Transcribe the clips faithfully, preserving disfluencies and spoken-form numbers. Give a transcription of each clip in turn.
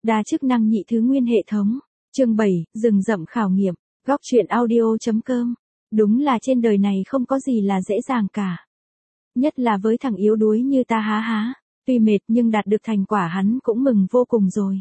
Đa chức năng nhị thứ nguyên hệ thống. Chương bảy, rừng rậm khảo nghiệm. Góc truyện audio.com. Đúng là trên đời này không có gì là dễ dàng cả. Nhất là với thằng yếu đuối như ta há há. Tuy mệt nhưng đạt được thành quả hắn cũng mừng vô cùng rồi.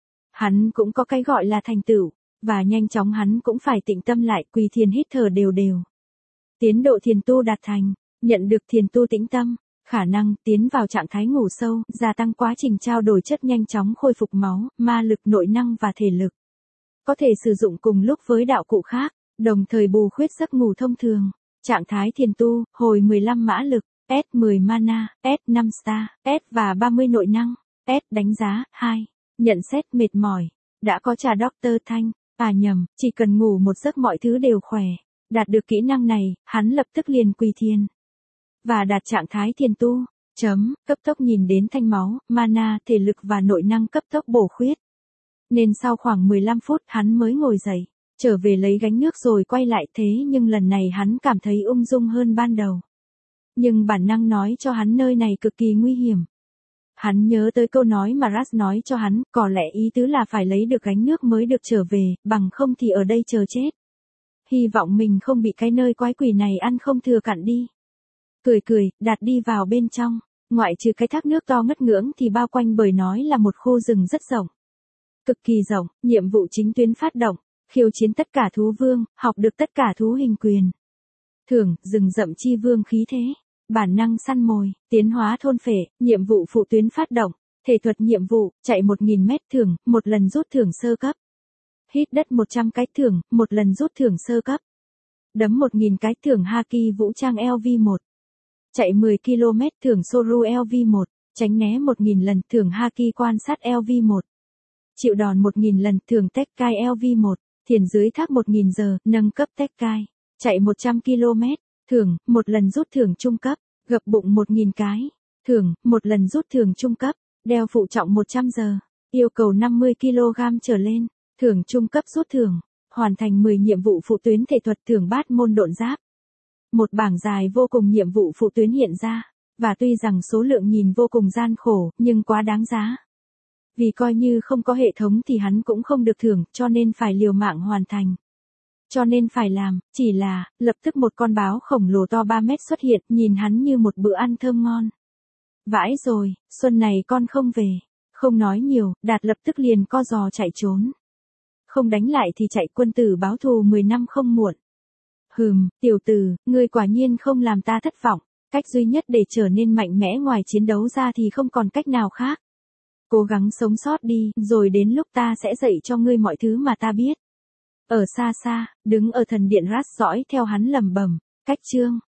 Hắn cũng có cái gọi là thành tựu. Và nhanh chóng hắn cũng phải tĩnh tâm lại, quỳ thiền hít thở đều đều. Tiến độ thiền tu đạt thành. Nhận được thiền tu tĩnh tâm. Khả năng tiến vào trạng thái ngủ sâu, gia tăng quá trình trao đổi chất, nhanh chóng khôi phục máu, ma lực, nội năng và thể lực. Có thể sử dụng cùng lúc với đạo cụ khác, đồng thời bù khuyết giấc ngủ thông thường. Trạng thái thiền tu, hồi mười lăm mã lực, S mười mana, S năm star, S và ba mươi nội năng, S đánh giá, hai. Nhận xét mệt mỏi. Đã có trà Doctor Thanh, à nhầm, chỉ cần ngủ một giấc mọi thứ đều khỏe. Đạt được kỹ năng này, hắn lập tức liền quỳ thiền. Và đạt trạng thái thiền tu, chấm, cấp tốc nhìn đến thanh máu, mana, thể lực và nội năng cấp tốc bổ khuyết. Nên sau khoảng mười lăm phút hắn mới ngồi dậy, trở về lấy gánh nước rồi quay lại, thế nhưng lần này hắn cảm thấy ung dung hơn ban đầu. Nhưng bản năng nói cho hắn nơi này cực kỳ nguy hiểm. Hắn nhớ tới câu nói mà Ras nói cho hắn, có lẽ ý tứ là phải lấy được gánh nước mới được trở về, bằng không thì ở đây chờ chết. Hy vọng mình không bị cái nơi quái quỷ này ăn không thừa cặn đi. Cười cười, Đạt đi vào bên trong, ngoại trừ cái thác nước to ngất ngưỡng thì bao quanh bởi nói là một khu rừng rất rộng. Cực kỳ rộng, nhiệm vụ chính tuyến phát động, khiêu chiến tất cả thú vương, học được tất cả thú hình quyền. Thưởng, rừng rậm chi vương khí thế, bản năng săn mồi, tiến hóa thôn phệ, nhiệm vụ phụ tuyến phát động, thể thuật nhiệm vụ, chạy một nghìn mét thưởng, một lần rút thưởng sơ cấp. Hít đất một trăm cái thưởng, một lần rút thưởng sơ cấp. Đấm một nghìn cái thưởng Haki vũ trang L V một. Chạy mười ki lô mét thưởng Soru L V một, tránh né một nghìn lần thưởng Haki quan sát L V một. Chịu đòn một nghìn lần thưởng Tekkai L V một, thiền dưới thác một nghìn giờ, nâng cấp Tekkai. Chạy một trăm ki lô mét, thưởng, một lần rút thưởng trung cấp, gập bụng một nghìn cái, thưởng, một lần rút thưởng trung cấp, đeo phụ trọng một trăm giờ, yêu cầu năm mươi ki lô gam trở lên, thưởng trung cấp rút thưởng, hoàn thành mười nhiệm vụ phụ tuyến thể thuật thưởng bát môn độn giáp. Một bảng dài vô cùng nhiệm vụ phụ tuyến hiện ra, và tuy rằng số lượng nhìn vô cùng gian khổ, nhưng quá đáng giá. Vì coi như không có hệ thống thì hắn cũng không được thưởng, cho nên phải liều mạng hoàn thành. Cho nên phải làm, chỉ là, lập tức một con báo khổng lồ to ba mét xuất hiện, nhìn hắn như một bữa ăn thơm ngon. Vãi rồi, xuân này con không về. Không nói nhiều, Đạt lập tức liền co giò chạy trốn. Không đánh lại thì chạy, quân tử báo thù mười năm không muộn. Hừm, tiểu tử, ngươi quả nhiên không làm ta thất vọng. Cách duy nhất để trở nên mạnh mẽ ngoài chiến đấu ra thì không còn cách nào khác. Cố gắng sống sót đi, rồi đến lúc ta sẽ dạy cho ngươi mọi thứ mà ta biết. Ở xa xa, đứng ở thần điện Ras dõi theo hắn lẩm bẩm, cách chương.